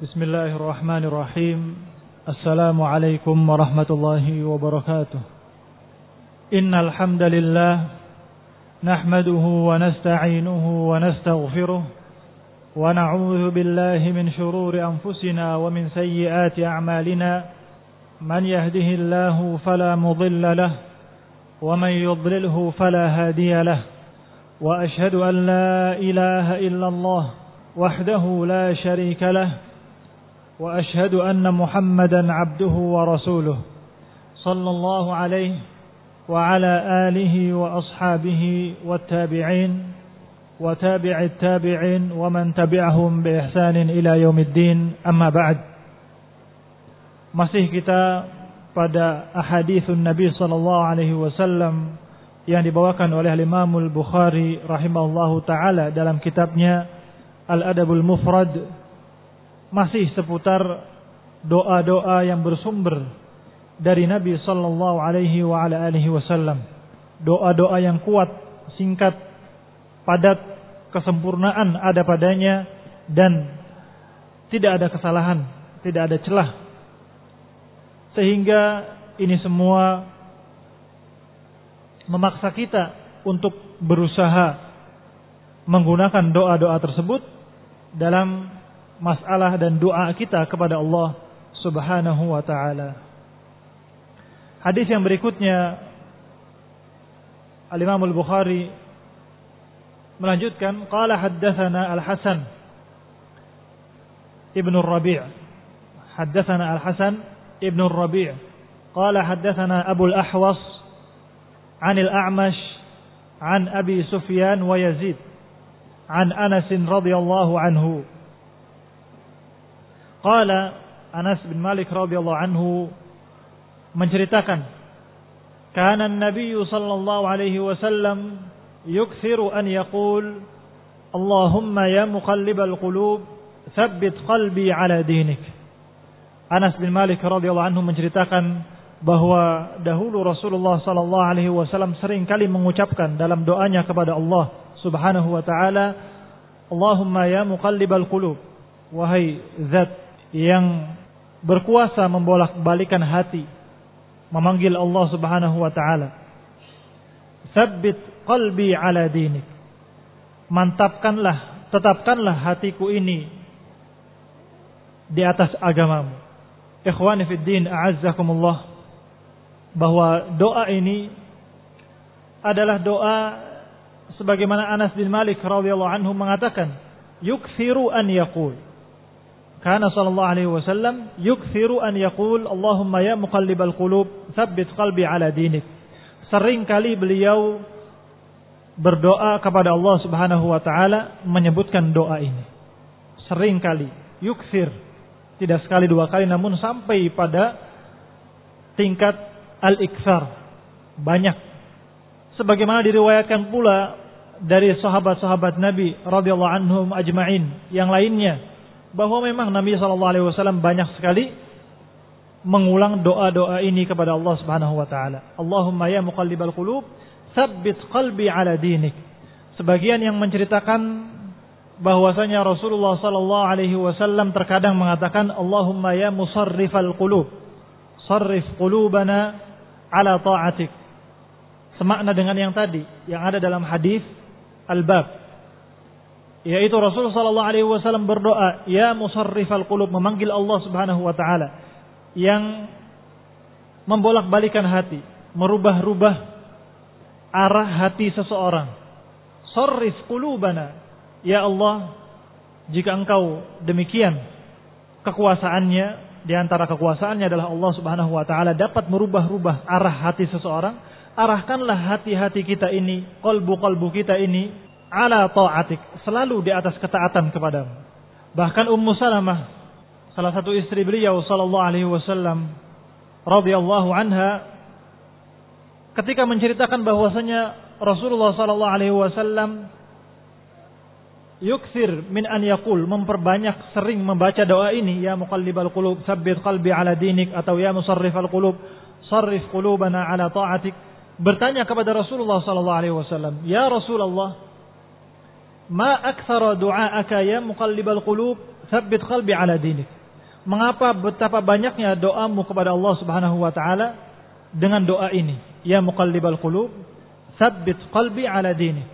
Bismillahirrahmanirrahim. Assalamualaikum warahmatullahi wabarakatuh. Innal hamdalillah nahmaduhu wa nasta'inuhu wa nastaghfiruh wa na'udzu billahi min shururi anfusina wa min sayyiati a'malina. Man yahdihillahu fala mudilla lahu wa man yudlilhu fala hadiya lahu. Wa ashhadu an la ilaha illallah wahdahu la syarika lahu. وأشهد أن محمدا عبده ورسوله صلى الله عليه وعلى آله وأصحابه والتابعين وتابع التابعين ومن تبعهم بإحسان إلى يوم الدين. أما بعد. Masih kita pada ahaditsun Nabi sallallahu alaihi wasallam yang dibawakan oleh Imam Al-Bukhari rahimahullahu taala dalam kitabnya Al-Adabul Mufrad. Masih seputar doa-doa yang bersumber dari Nabi sallallahu alaihi wa ala alihi wasallam. Doa-doa yang kuat, singkat, padat, kesempurnaan ada padanya dan tidak ada kesalahan, tidak ada celah. Sehingga ini semua memaksa kita untuk berusaha menggunakan doa-doa tersebut dalam masalah dan doa kita kepada Allah Subhanahu wa taala. Hadis yang berikutnya Al-Imam Al-Bukhari melanjutkan, qala haddatsana Al-Hasan Ibn Rabi'. Haddatsana Al-Hasan Ibn Rabi'. Qala haddatsana Abu Al-Ahwas 'an Al-A'mash 'an Abi Sufyan wa Yazid 'an Anas radhiyallahu anhu. Qala Anas bin Malik radhiyallahu anhu menceritakan, kana an-nabiy sallallahu alaihi wasallam yukthiru an yaqul Allahumma ya muqallibal qulub tsabbit qalbi ala dinik. Anas bin Malik radhiyallahu anhu menceritakan bahwa dahulu Rasulullah sallallahu alaihi wasallam sering kali mengucapkan dalam doanya kepada Allah Subhanahu wa taala, Allahumma ya muqallibal qulub, wahai zat yang berkuasa membolak-balikan hati, memanggil Allah Subhanahu wa taala, tsabbit qalbi ala dinik, mantapkanlah, tetapkanlah hatiku ini di atas agamamu. Ikhwani fid din, a'azzakumullah, bahwa doa ini adalah doa sebagaimana Anas bin Malik radhiyallahu anhu mengatakan, yukthiru an yaqul, kana sallallahu alaihi wasallam yukthiru an yaqul Allahumma ya muqallibal qulub tsabbit qalbi ala dinik. Sering kali beliau berdoa kepada Allah Subhanahu wa taala menyebutkan doa ini. Sering kali, yukthir, tidak sekali dua kali, namun sampai pada tingkat al-iktsar, banyak. Sebagaimana diriwayatkan pula dari sahabat-sahabat Nabi radhiyallahu anhum ajma'in yang lainnya, bahwa memang Nabi SAW banyak sekali mengulang doa-doa ini kepada Allah Subhanahu wa taala. Allahumma ya muqallibal qulub tsabbit qalbi ala dinik. Sebagian yang menceritakan bahwasanya Rasulullah SAW terkadang mengatakan, Allahumma ya musarrifal qulub sarrif qulubana ala ta'atik. Semakna dengan yang tadi yang ada dalam hadis al-bab, yaitu Rasulullah sallallahu alaihi wasallam berdoa, ya musarrifal qulub, memanggil Allah Subhanahu wa taala yang membolak-balikan hati, merubah-rubah arah hati seseorang. Sarrif qulubana, ya Allah, jika Engkau demikian kekuasaannya, di antara kekuasaannya adalah Allah Subhanahu wa taala dapat merubah-rubah arah hati seseorang, arahkanlah hati-hati kita ini, qalbu kita ini ala ta'atik, selalu di atas ketaatan kepadamu. Bahkan Ummu Salamah, salah satu istri beliau sallallahu alaihi wasallam radhiyallahu anha, ketika menceritakan bahwasanya Rasulullah sallallahu alaihi wasallam yukthir min an yaqul, memperbanyak sering membaca doa ini, ya muqallibal qulub tsabbit qalbi ala dinik, atau ya musarrifal qulub sarrif qulubana ala ta'atik, bertanya kepada Rasulullah sallallahu alaihi wasallam, ya Rasulullah, ma aktsara du'aaka ya muqallibal qulub Tsabbit qalbi ala dinik. Mengapa betapa banyaknya doamu kepada Allah Subhanahu wa taala dengan doa ini? Ya muqallibal qulub, tsabbit qalbi ala dinik.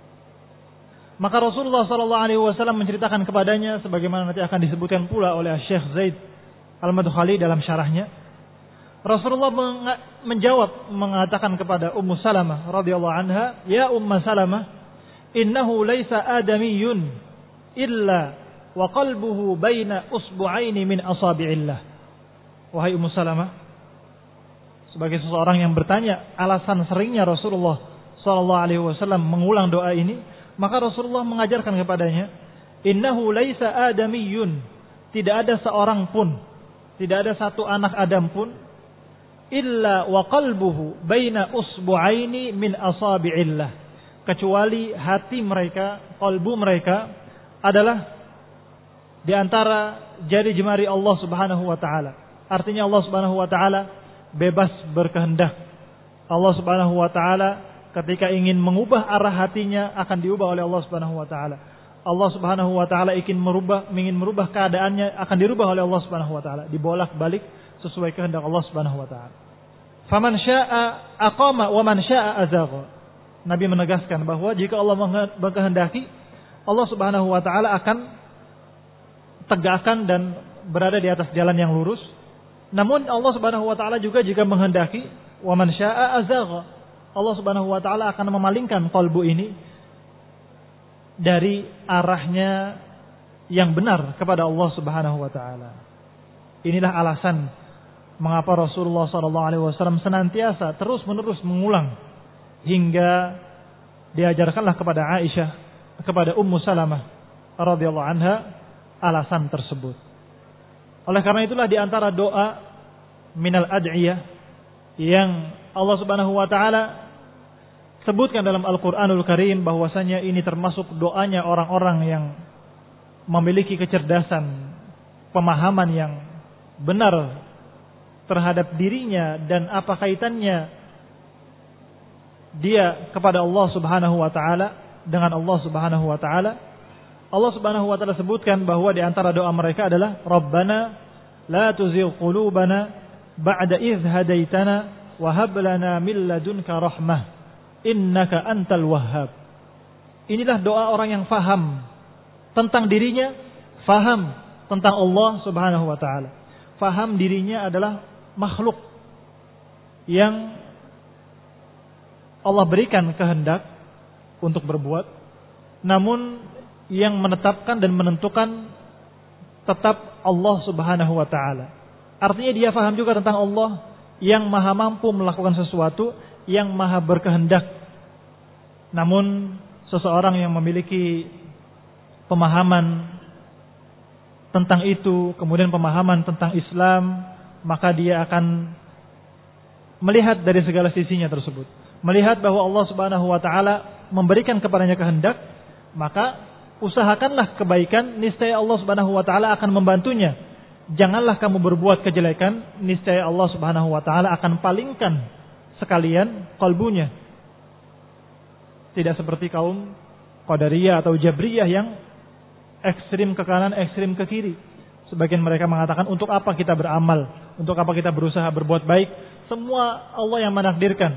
Maka Rasulullah sallallahu alaihi wasallam menceritakan kepadanya sebagaimana nanti akan disebutkan pula oleh Syekh Zaid Al-Madkhali dalam syarahnya. Rasulullah menjawab mengatakan kepada Ummu Salamah radhiyallahu anha, "Ya Ummu Salamah, innahu laisa adamiyyun illa wa qalbuhu baina usbu'aini min asabi'illah." Wahai Ummu Salamah, sebagai seseorang yang bertanya alasan seringnya Rasulullah sallallahu alaihi wasallam mengulang doa ini, maka Rasulullah mengajarkan kepadanya, innahu laisa adamiyyun, tidak ada seorang pun, tidak ada satu anak Adam pun, illa wa qalbuhu baina usbu'aini min asabi'illah, kecuali hati mereka, qalbu mereka adalah di antara jari jemari Allah Subhanahu wa taala. Artinya Allah Subhanahu wa taala bebas berkehendak. Allah Subhanahu wa taala ketika ingin mengubah arah hatinya akan diubah oleh Allah Subhanahu wa taala. Allah Subhanahu wa taala ingin merubah keadaannya akan dirubah oleh Allah Subhanahu wa taala, dibolak-balik sesuai kehendak Allah Subhanahu wa taala. Faman syaa'a aqama wa man syaa'a azagha. Nabi menegaskan bahwa jika Allah berkehendaki, Allah Subhanahu wa taala akan tegakkan dan berada di atas jalan yang lurus. Namun Allah Subhanahu wa taala juga jika menghendaki, wa man syaa'a azagha, Allah Subhanahu wa taala akan memalingkan kalbu ini dari arahnya yang benar kepada Allah Subhanahu wa taala. Inilah alasan mengapa Rasulullah sallallahu alaihi wasallam senantiasa terus-menerus mengulang hingga diajarkanlah kepada Aisyah, kepada Ummu Salamah radhiyallahu anha alasan tersebut. Oleh karena itulah di antara doa minal ad'iyah yang Allah Subhanahu wa taala sebutkan dalam Al-Qur'anul Karim bahwasanya ini termasuk doanya orang-orang yang memiliki kecerdasan, pemahaman yang benar terhadap dirinya dan apa kaitannya dia kepada Allah Subhanahu wa taala dengan Allah Subhanahu wa taala. Allah Subhanahu wa taala sebutkan bahwa di antara doa mereka adalah Rabbana la tuzigh qulubana ba'da idh hadaitana wa hab lana min ladunka rahmah innaka antal wahhab. Inilah doa orang yang faham tentang dirinya, faham tentang Allah Subhanahu wa taala. Faham dirinya adalah makhluk yang Allah berikan kehendak untuk berbuat, namun yang menetapkan dan menentukan tetap Allah Subhanahu wa taala. Artinya dia faham juga tentang Allah yang maha mampu melakukan sesuatu, yang maha berkehendak. Namun seseorang yang memiliki pemahaman tentang itu, kemudian pemahaman tentang Islam, maka dia akan melihat dari segala sisinya tersebut. Melihat bahwa Allah Subhanahu wa taala memberikan kepadanya kehendak, maka usahakanlah kebaikan, niscaya Allah Subhanahu wa taala akan membantunya. Janganlah kamu berbuat kejelekan, niscaya Allah Subhanahu wa taala akan palingkan sekalian kalbunya. Tidak seperti kaum Qadariyah atau Jabriyah yang ekstrim ke kanan, ekstrim ke kiri. Sebagian mereka mengatakan, untuk apa kita beramal, untuk apa kita berusaha berbuat baik, semua Allah yang menakdirkan.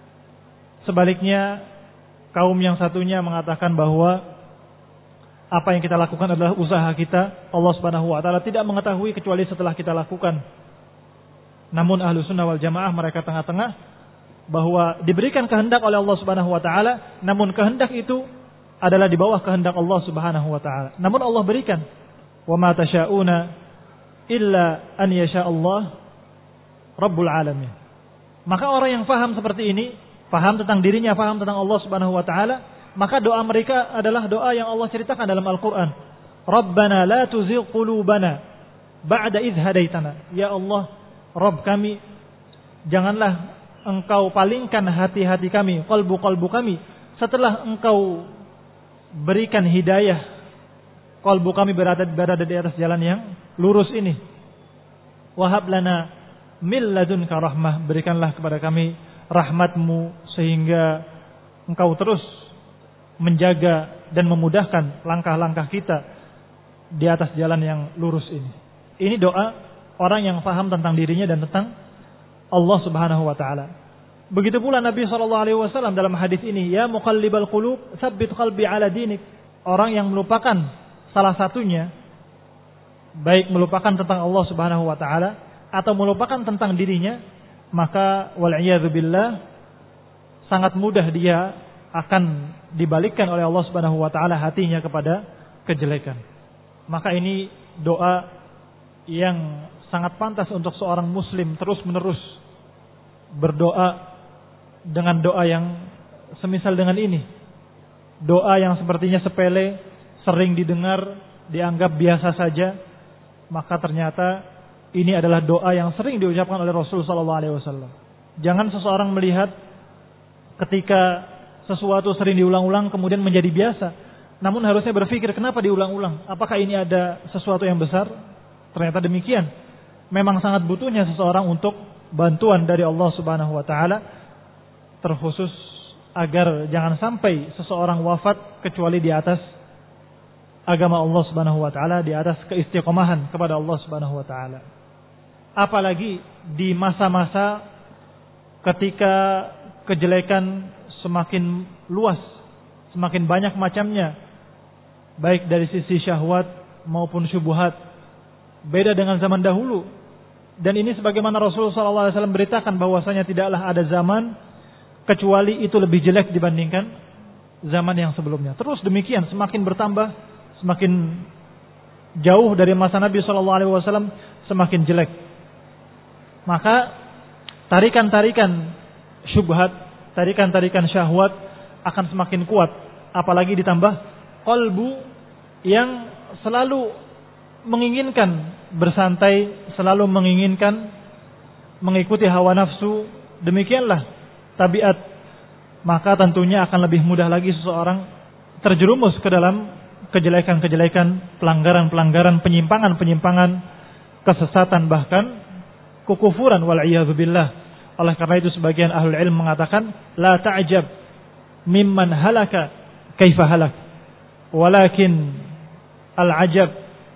Sebaliknya kaum yang satunya mengatakan bahwa apa yang kita lakukan adalah usaha kita, Allah Subhanahu wa taala tidak mengetahui kecuali setelah kita lakukan. Namun Ahlus Sunnah wal Jamaah mereka tengah-tengah, bahwa diberikan kehendak oleh Allah Subhanahu wa taala, namun kehendak itu adalah di bawah kehendak Allah Subhanahu wa taala. Namun Allah berikan, wa ma tasyauna illa an yasha Allah Rabbul alamin. Maka orang yang faham seperti ini, faham tentang dirinya, faham tentang Allah Subhanahu wa taala, maka doa mereka adalah doa yang Allah ceritakan dalam Al-Qur'an. Rabbana la tuzigh qulubana ba'da idh hadaitana. Ya Allah, Rabb kami, janganlah Engkau palingkan hati-hati kami, qalbu-qalbu kami, setelah Engkau berikan hidayah, qalbu kami berada di atas jalan yang lurus ini. Wahab lana min ladunka rahmah, berikanlah kepada kami rahmat-Mu sehingga Engkau terus menjaga dan memudahkan langkah-langkah kita di atas jalan yang lurus ini. Ini doa orang yang paham tentang dirinya dan tentang Allah Subhanahu wa taala. Begitu pula Nabi SAW dalam hadis ini, ya muqallibal qulub, tsabbit qalbi ala dinik. Orang yang melupakan salah satunya, baik melupakan tentang Allah Subhanahu wa taala atau melupakan tentang dirinya, maka wal iyadzu billah sangat mudah dia akan dibalikkan oleh Allah Subhanahu wa taala hatinya kepada kejelekan. Maka ini doa yang sangat pantas untuk seorang muslim terus-menerus berdoa dengan doa yang semisal dengan ini. Doa yang sepertinya sepele, sering didengar, dianggap biasa saja, maka ternyata ini adalah doa yang sering diucapkan oleh Rasul sallallahu alaihi wasallam. Jangan seseorang melihat ketika sesuatu sering diulang-ulang kemudian menjadi biasa. Namun harusnya berpikir, kenapa diulang-ulang? Apakah ini ada sesuatu yang besar? Ternyata demikian. Memang sangat butuhnya seseorang untuk bantuan dari Allah Subhanahu wa taala, terkhusus agar jangan sampai seseorang wafat kecuali di atas agama Allah Subhanahu wa taala, di atas keistiqomahan kepada Allah Subhanahu wa taala. Apalagi di masa-masa ketika kejelekan semakin luas, semakin banyak macamnya, baik dari sisi syahwat maupun syubhat, beda dengan zaman dahulu. Dan ini sebagaimana Rasulullah SAW beritakan bahwasanya tidaklah ada zaman kecuali itu lebih jelek dibandingkan zaman yang sebelumnya. Terus demikian, semakin bertambah, semakin jauh dari masa Nabi SAW, semakin jelek. Maka tarikan-tarikan syubhat, tarikan-tarikan syahwat akan semakin kuat. Apalagi ditambah qalbu yang selalu menginginkan bersantai, selalu menginginkan mengikuti hawa nafsu. Demikianlah tabiat. Maka tentunya akan lebih mudah lagi seseorang terjerumus ke dalam kejelekan-kejelekan, pelanggaran-pelanggaran, penyimpangan-penyimpangan, kesesatan, bahkan kekufuran wal-iyadzu billah. Oleh karena itu sebagian ahlul ilm mengatakan, la ta'jab mimman halaka kaifa halak, walakin al-ajab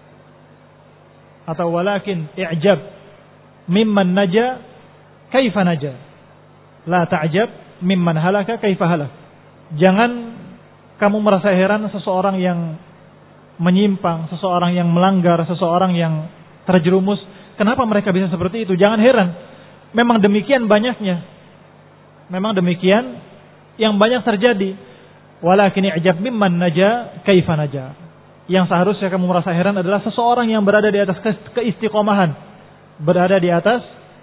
atau walakin i'jab mimman naja kaifa naja. La ta'jab mimman halaka kaifa halak. Jangan kamu merasa heran seseorang yang menyimpang, seseorang yang melanggar, seseorang yang terjerumus, kenapa mereka bisa seperti itu? Jangan heran. Memang demikian banyaknya. Memang demikian yang banyak terjadi. Walakin i'jab mimman naja kaifa naja. Yang seharusnya kamu merasa heran adalah seseorang yang berada di atas keistiqomahan, berada di atas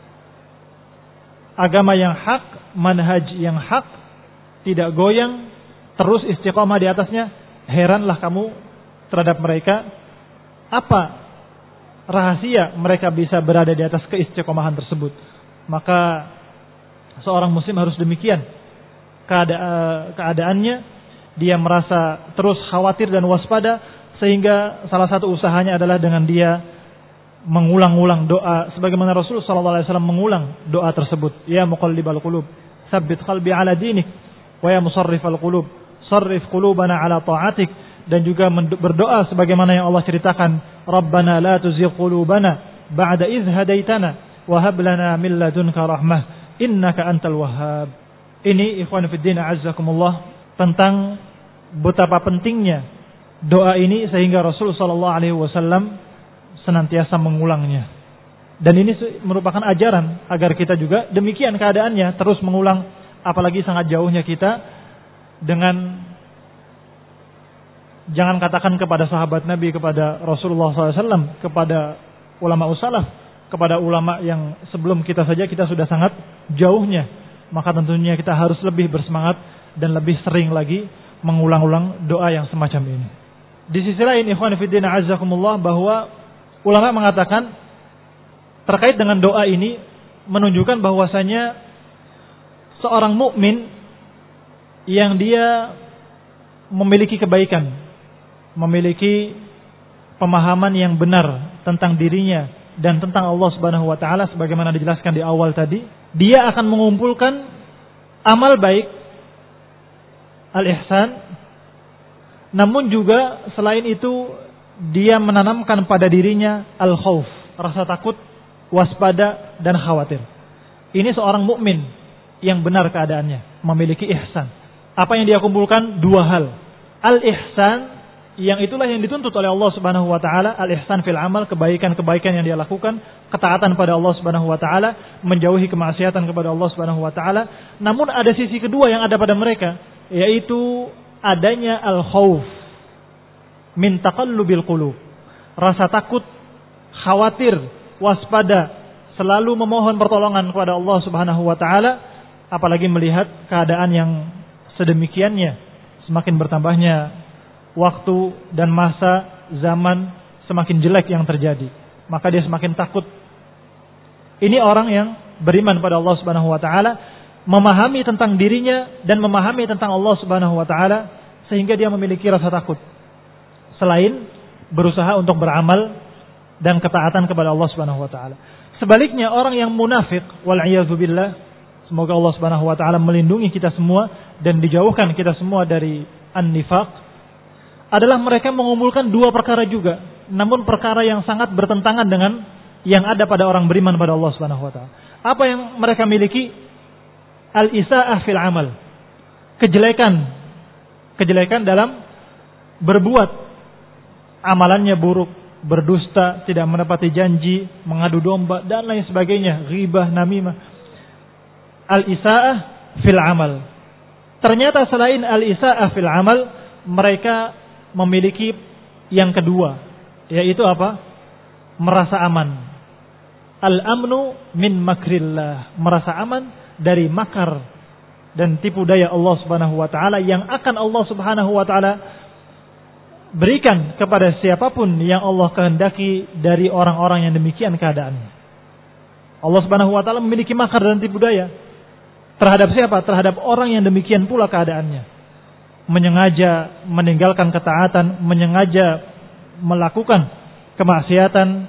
agama yang hak, manhaj yang hak, tidak goyang, terus istiqomah di atasnya. Heranlah kamu terhadap mereka. Apa rahasia mereka bisa berada di atas keistiqomahan tersebut? Maka seorang muslim harus demikian keadaannya. Dia merasa terus khawatir dan waspada, sehingga salah satu usahanya adalah dengan dia mengulang-ulang doa sebagaimana Rasulullah SAW mengulang doa tersebut. Ya muqallibal qulub, tsabbit qalbi ala dinik, wa ya musarrifal qulub, sarrif qulubana ala ta'atik. Dan juga berdoa sebagaimana yang Allah ceritakan, Rabbana la tuzigh qulubana ba'da idh hadaitana wa hab lana min ladunka rahmah innaka antal wahhab. Ini ikhwan fillah a'azzakumullah, tentang betapa pentingnya doa ini sehingga Rasul sallallahu alaihi wasallam senantiasa mengulangnya. Dan ini merupakan ajaran agar kita juga demikian keadaannya, terus mengulang. Apalagi sangat jauhnya kita dengan, jangan katakan kepada sahabat Nabi, kepada Rasulullah SAW, kepada ulama usalaf, kepada ulama yang sebelum kita saja kita sudah sangat jauhnya. Maka tentunya kita harus lebih bersemangat dan lebih sering lagi mengulang-ulang doa yang semacam ini. Di sisi lain, ikhwan fillah a'azzakumullah, bahwa ulama mengatakan terkait dengan doa ini menunjukkan bahwasanya seorang mukmin yang dia memiliki kebaikan, memiliki pemahaman yang benar tentang dirinya dan tentang Allah Subhanahu wa taala sebagaimana dijelaskan di awal tadi, dia akan mengumpulkan amal baik, al-ihsan, namun juga selain itu dia menanamkan pada dirinya al-khauf, rasa takut, waspada dan khawatir. Ini seorang mukmin yang benar keadaannya, memiliki ihsan. Apa yang dia kumpulkan? Dua hal. Al-ihsan, yang itulah yang dituntut oleh Allah Subhanahu wa taala, al-ihsan fil amal, kebaikan-kebaikan yang dia lakukan, ketaatan pada Allah Subhanahu wa taala, menjauhi kemaksiatan kepada Allah Subhanahu wa taala. Namun ada sisi kedua yang ada pada mereka, yaitu adanya al-khauf min taqallubil qulub. Rasa takut, khawatir, waspada, selalu memohon pertolongan kepada Allah Subhanahu wa taala, apalagi melihat keadaan yang sedemikiannya, semakin bertambahnya waktu dan masa zaman, semakin jelek yang terjadi, maka dia semakin takut. Ini orang yang beriman pada Allah Subhanahu wa taala, memahami tentang dirinya dan memahami tentang Allah Subhanahu wa taala, sehingga dia memiliki rasa takut. Selain berusaha untuk beramal dan ketaatan kepada Allah Subhanahu wa taala. Sebaliknya orang yang munafik, wal iyadzu billah, semoga Allah Subhanahu wa taala melindungi kita semua dan dijauhkan kita semua dari an-nifaq, adalah mereka mengumpulkan dua perkara juga, namun perkara yang sangat bertentangan dengan yang ada pada orang beriman pada Allah Subhanahu wa taala. Apa yang mereka miliki? Al-isaa'ah fil amal. Kejelekan dalam berbuat. Amalannya buruk, berdusta, tidak menepati janji, mengadu domba dan lain sebagainya, ghibah, namimah. Al-isaa'ah fil amal. Ternyata selain al-isaa'ah fil amal, mereka memiliki yang kedua, yaitu apa? Merasa aman. Al-amnu min makrillah, merasa aman dari makar dan tipu daya Allah Subhanahu wa taala yang akan Allah Subhanahu wa taala berikan kepada siapapun yang Allah kehendaki dari orang-orang yang demikian keadaannya. Allah Subhanahu wa taala memiliki makar dan tipu daya terhadap siapa? Terhadap orang yang demikian pula keadaannya. Menyengaja meninggalkan ketaatan, menyengaja melakukan kemaksiatan,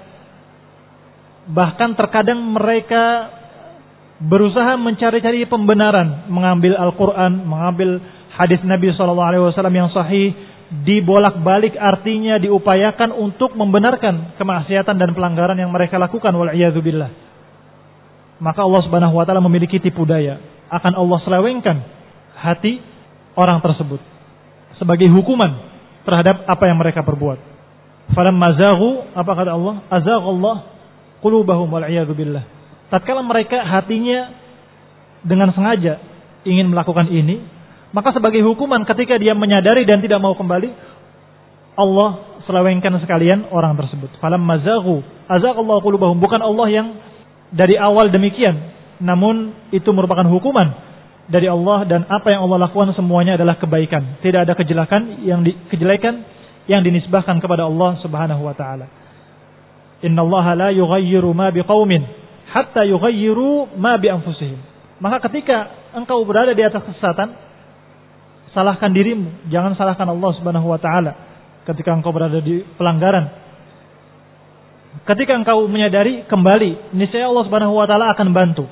bahkan terkadang mereka berusaha mencari-cari pembenaran, mengambil Al-Quran, mengambil hadis Nabi SAW yang sahih, dibolak-balik artinya, diupayakan untuk membenarkan kemaksiatan dan pelanggaran yang mereka lakukan, wal'iyadzubillah. Maka Allah Subhanahu wa taala memiliki tipu daya, akan Allah selewengkan hati orang tersebut sebagai hukuman terhadap apa yang mereka perbuat. Falamma zaghu, apa kata Allah? Azaghallah qulubahum wal iyadu billah. Tatkala mereka hatinya dengan sengaja ingin melakukan ini, maka sebagai hukuman ketika dia menyadari dan tidak mau kembali, Allah selewengkan sekalian orang tersebut. Falamma zaghu, azaghallahu qulubahum, bukan Allah yang dari awal demikian, namun itu merupakan hukuman dari Allah, dan apa yang Allah lakukan semuanya adalah kebaikan. Tidak ada kejelekan yang dinisbahkan kepada Allah Subhanahu wa taala. Innallaha la yughayyiru ma biqaumin hatta yughayyiru ma bi anfusihim. Maka ketika engkau berada di atas kesesatan, salahkan dirimu, jangan salahkan Allah Subhanahu wa taala. Ketika engkau berada di pelanggaran, ketika engkau menyadari, kembali, niscaya Allah Subhanahu wa taala akan bantu.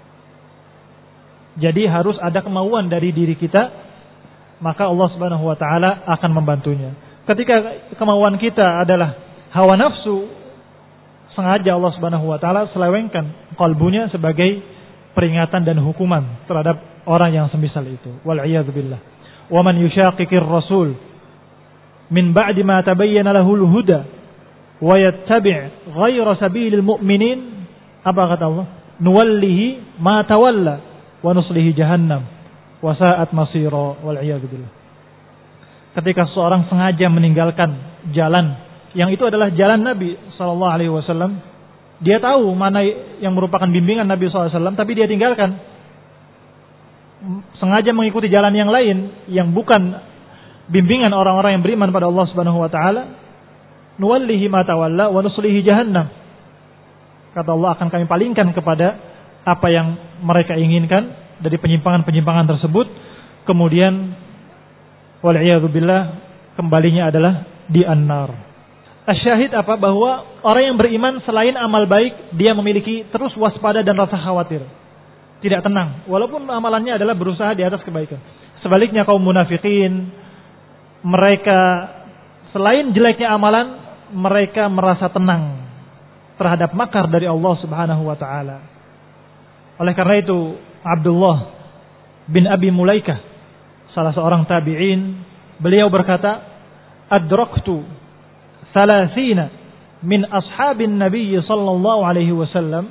Jadi harus ada kemauan dari diri kita, maka Allah Subhanahu wa taala akan membantunya. Ketika kemauan kita adalah hawa nafsu, sengaja Allah Subhanahu wa taala selewengkan kalbunya sebagai peringatan dan hukuman terhadap orang yang semisal itu. Wal iyad billah. Wa man yushaqiqir rasul min ba'di ma tabayyana lahul huda wa yattabi' ghayra sabilil mu'minin, apa kata Allah? Nuwallihi ma tawalla wa nuslihi jahannam wa sa'at masira, wal iyad billah. Ketika seorang sengaja meninggalkan jalan yang itu adalah jalan Nabi sallallahu alaihi wasallam, dia tahu mana yang merupakan bimbingan Nabi sallallahu alaihi wasallam, tapi dia tinggalkan, sengaja mengikuti jalan yang lain yang bukan bimbingan orang-orang yang beriman pada Allah Subhanahu wa taala, nuwallihi ma tawalla wa nuslihi jahannam. Kata Allah, akan kami palingkan kepada apa yang mereka inginkan dari penyimpangan-penyimpangan tersebut, kemudian wal'iyadu billah kembalinya adalah di an-nar. Asyahid apa? Bahwa orang yang beriman selain amal baik, dia memiliki terus waspada dan rasa khawatir, tidak tenang walaupun amalannya adalah berusaha di atas kebaikan. Sebaliknya kaum munafikin, mereka selain jeleknya amalan, mereka merasa tenang terhadap makar dari Allah Subhanahu wa taala. Oleh karena itu, Abdullah bin Abi Mulaikah, salah seorang tabi'in, beliau berkata, "Adraktu 30 min ashabin Nabi sallallahu alaihi wasallam."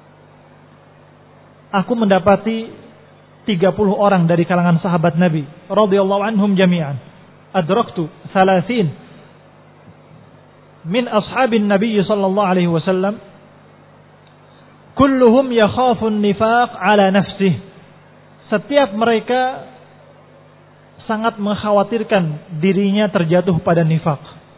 Aku mendapati 30 orang dari kalangan sahabat Nabi radhiyallahu anhum jami'an. Adraktu 30 min ashabin Nabi sallallahu alaihi wasallam kulluhum yakhafu an-nifaq ala nafsihi. Setiap mereka sangat mengkhawatirkan dirinya terjatuh pada nifaq.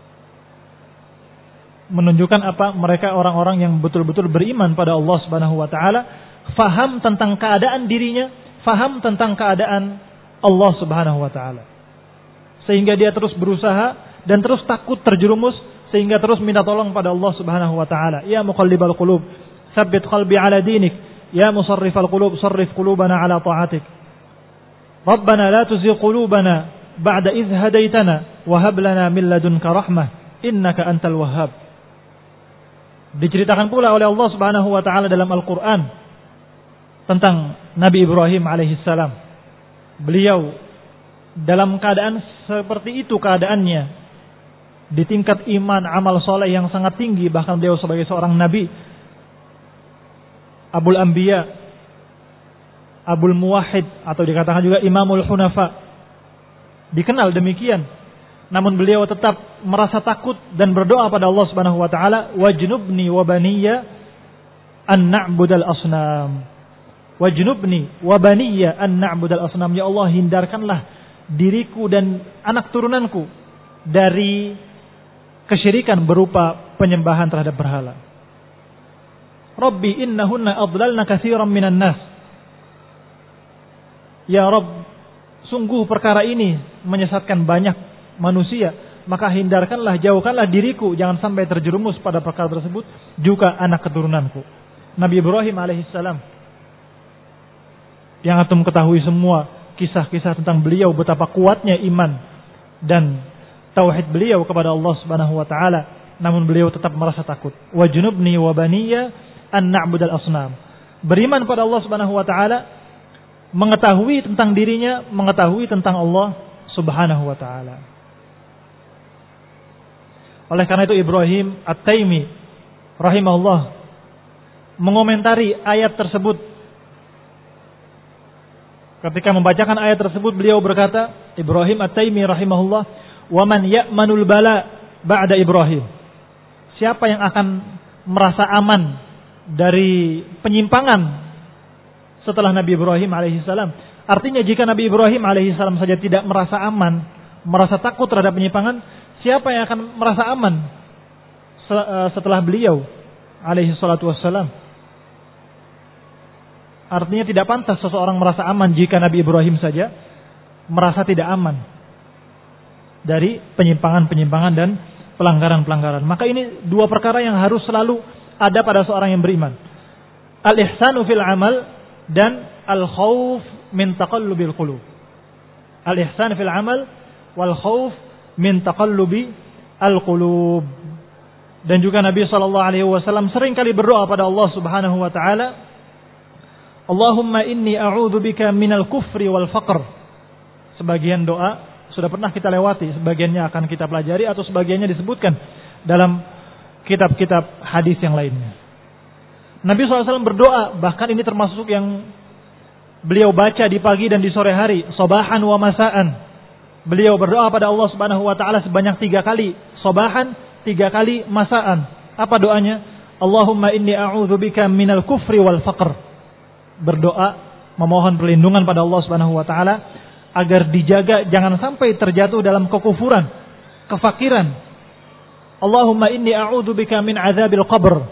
Menunjukkan apa? Mereka orang-orang yang betul-betul beriman pada Allah Subhanahu wa taala, faham tentang keadaan dirinya, faham tentang keadaan Allah Subhanahu wa taala. Sehingga dia terus berusaha dan terus takut terjerumus, sehingga terus minta tolong pada Allah Subhanahu wa taala. Ya muqallibal qulub, tsabbit qalbi ala dinik. Ya musarrifal qulub, sarrif qulubana ala ta'atik. Rabbana la tuzigh qulubana ba'da idh hadaitana wa hab lana min ladunka rahmah innaka antal wahhab. Diceritakan pula oleh Allah Subhanahu wa taala dalam Al-Qur'an tentang Nabi Ibrahim alaihissalam. Beliau dalam keadaan seperti itu keadaannya, di tingkat iman, amal soleh yang sangat tinggi, bahkan beliau sebagai seorang nabi, Abul Anbiya, Abul Muwahhid, atau dikatakan juga Imamul Hunafa, dikenal demikian. Namun beliau tetap merasa takut dan berdoa pada Allah Subhanahu wa taala, wajnubni wa baniya an na'budal asnam. Wajnubni wa baniya an na'budal asnam. Ya Allah, hindarkanlah diriku dan anak turunanku dari kesyirikan berupa penyembahan terhadap berhala. Rabbi innahunna adlalna katsiran minan nas. Ya Rabb, sungguh perkara ini menyesatkan banyak manusia, maka hindarkanlah, jauhkanlah diriku jangan sampai terjerumus pada perkara tersebut, juga anak keturunanku. Nabi Ibrahim alaihissalam, yang antum ketahui semua kisah-kisah tentang beliau, betapa kuatnya iman dan tauhid beliau kepada Allah Subhanahu wa taala, namun beliau tetap merasa takut. Wajnubni wa baniya an na'budal asnam. Beriman pada Allah Subhanahu wa taala, mengetahui tentang dirinya, mengetahui tentang Allah Subhanahu wa taala. Oleh karena itu Ibrahim At-Taimi rahimahullah mengomentari ayat tersebut. Ketika membacakan ayat tersebut, beliau berkata, Ibrahim At-Taimi rahimahullah, "Wa man ya'manul bala ba'da Ibrahim." Siapa yang akan merasa aman dari penyimpangan setelah Nabi Ibrahim alaihissalam? Artinya jika Nabi Ibrahim alaihissalam saja tidak merasa aman, merasa takut terhadap penyimpangan, siapa yang akan merasa aman setelah beliau alaihi salatu wassalam? Artinya tidak pantas seseorang merasa aman jika Nabi Ibrahim saja merasa tidak aman dari penyimpangan-penyimpangan dan pelanggaran-pelanggaran. Maka ini dua perkara yang harus selalu ada pada seorang yang beriman. Al-ihsanu fil amal dan al-khawf min taqallubil qulub. Al-ihsan fil amal wal khawf min taqallubi al-qulub. Dan juga Nabi SAW sering kali berdoa pada Allah Subhanahu wa taala, Allahumma inni a'udzubika minal kufri wal faqr. Sebagian doa sudah pernah kita lewati, sebagiannya akan kita pelajari atau sebagiannya disebutkan dalam kitab-kitab hadis yang lainnya. Nabi SAW berdoa, bahkan ini termasuk yang beliau baca di pagi dan di sore hari, sabahan wa masaan. Beliau berdoa pada Allah Subhanahu wa taala sebanyak 3 kali, sabahan, 3 kali masaan. Apa doanya? Allahumma inni a'udzubika minal kufri wal faqr. Berdoa memohon perlindungan pada Allah Subhanahu wa taala agar dijaga jangan sampai terjatuh dalam kekufuran, kefakiran. Allahumma inni a'udzubika min azabil qabr.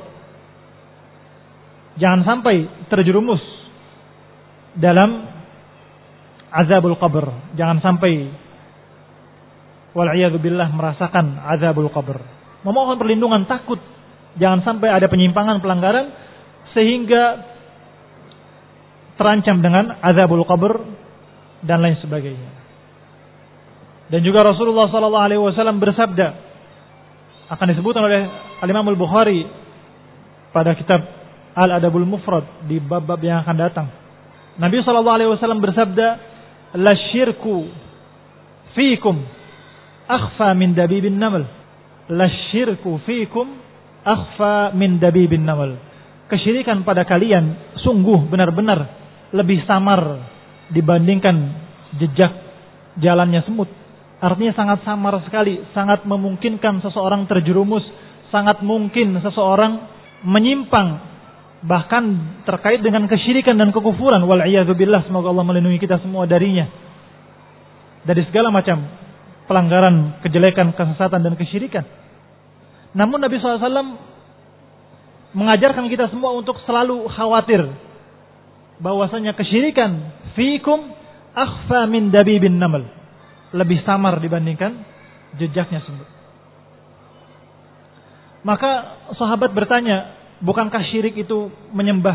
Jangan sampai terjerumus dalam azabul qabr. Jangan sampai wal'iyadzubillah merasakan azabul qabr. Memohon perlindungan, takut jangan sampai ada penyimpangan, pelanggaran sehingga terancam dengan azabul qabr dan lain sebagainya. Dan juga Rasulullah sallallahu alaihi wasallam bersabda, akan disebutkan oleh Al-Imam Al-Bukhari pada kitab Al-Adabul Mufrad di bab-bab yang akan datang. Nabi SAW bersabda, la syirku fiikum akhfa min dabibin namal. La syirku fiikum akhfa min dabibin namal. Kesyirikan pada kalian sungguh benar-benar lebih samar dibandingkan jejak jalannya semut. Artinya sangat samar sekali, sangat memungkinkan seseorang terjerumus, sangat mungkin seseorang menyimpang, bahkan terkait dengan kesyirikan dan kekufuran. Wal'iyadzubillah, semoga Allah melindungi kita semua darinya, dari segala macam pelanggaran, kejelekan, kesesatan dan kesyirikan. Namun Nabi SAW mengajarkan kita semua untuk selalu khawatir bahwasanya kesyirikan fiikum akhfa min dabibin namal, lebih samar dibandingkan jejaknya semut. Maka sahabat bertanya, bukankah syirik itu menyembah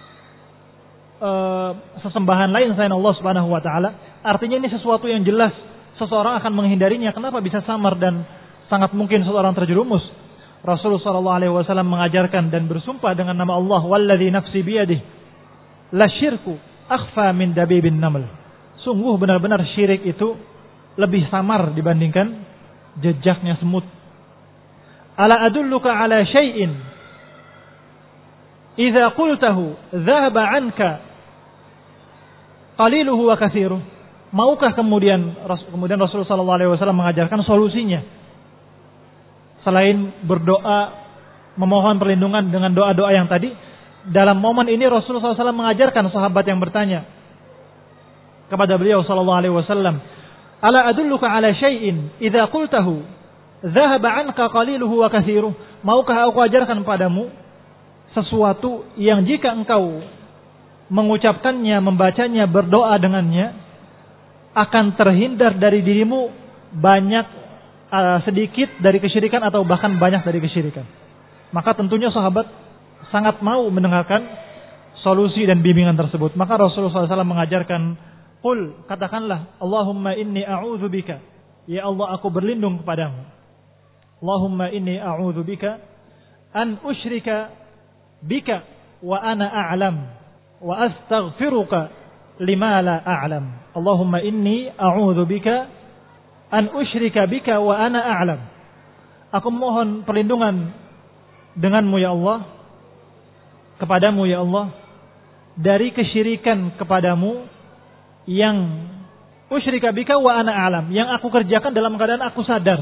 sesembahan lain selain Allah Subhanahu wa taala? Artinya ini sesuatu yang jelas seseorang akan menghindarinya. Kenapa bisa samar dan sangat mungkin seseorang terjerumus? Rasulullah SAW mengajarkan dan bersumpah dengan nama Allah, walladzi nafsi biyadihi la syirku akhfa min dabibin namal. Sungguh benar-benar syirik itu lebih samar dibandingkan jejaknya semut. Ala adulluka ala syai'in idza qultahu dhahaba anka qaliluhu wa katsiruh. Maukah kemudian Rasulullah SAW mengajarkan solusinya selain berdoa memohon perlindungan dengan doa-doa yang tadi? Dalam momen ini Rasulullah SAW mengajarkan sahabat yang bertanya kepada beliau SAW, ala adulluka ala syai'in idza qultahu dhahaba anka qaliluhu wa katsiruh. Maukah aku ajarkan padamu sesuatu yang jika engkau mengucapkannya, membacanya, berdoa dengannya, akan terhindar dari dirimu banyak sedikit dari kesyirikan atau bahkan banyak dari kesyirikan. Maka tentunya sahabat sangat mau mendengarkan solusi dan bimbingan tersebut. Maka Rasulullah SAW mengajarkan, qul, katakanlah, Allahumma inni a'udzubika, ya Allah aku berlindung kepadamu. Allahumma inni a'udzubika an usyrika bika wa ana a'lam wa astaghfiruka lima la a'lam. Allahumma inni a'udzubika an usyrika bika wa ana a'lam. Aku mohon perlindungan denganmu ya Allah, kepadamu ya Allah, dari kesyirikan kepadamu yang usyrika bika wa ana a'lam, yang aku kerjakan dalam keadaan aku sadar.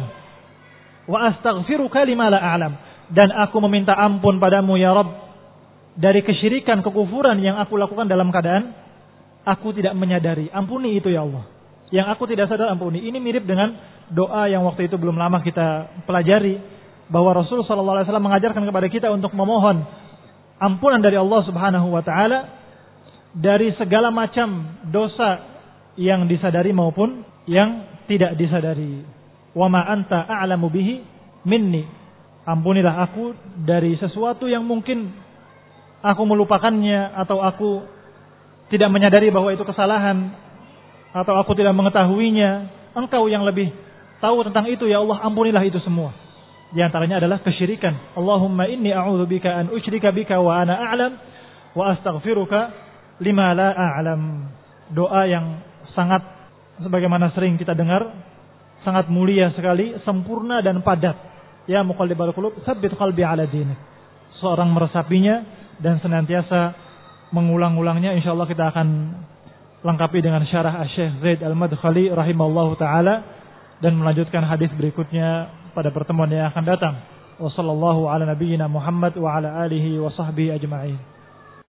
Wa astaghfiruka lima la a'lam, dan aku meminta ampun padamu ya Rabb dari kesyirikan, kekufuran yang aku lakukan dalam keadaan aku tidak menyadari. Ampuni itu ya Allah. Yang aku tidak sadar ampuni. Ini mirip dengan doa yang waktu itu belum lama kita pelajari, bahwa Rasulullah SAW mengajarkan kepada kita untuk memohon ampunan dari Allah Subhanahu wa taala dari segala macam dosa yang disadari maupun yang tidak disadari. Wa ma anta a'lamu bihi minni. Ampunilah aku dari sesuatu yang mungkin aku melupakannya, atau aku tidak menyadari bahwa itu kesalahan, atau aku tidak mengetahuinya. Engkau yang lebih tahu tentang itu ya Allah, ampunilah itu semua. Di antaranya adalah kesyirikan. Allahumma inni a'udzubika an usyrika bika wa ana a'lam wa astaghfiruka lima la a'lam. Doa yang sangat, sebagaimana sering kita dengar, sangat mulia sekali, sempurna dan padat. Ya muqallibal qulub, tsabbit qalbi ala dinik. Seorang meresapinya dan senantiasa mengulang-ulangnya. Insyaallah kita akan lengkapi dengan syarah Asy-Syaikh Zaid Al-Madkhali rahimallahu taala dan melanjutkan hadis berikutnya pada pertemuan yang akan datang. Wassallallahu ala nabiyyina Muhammad wa ala alihi wa sahbihi ajma'in.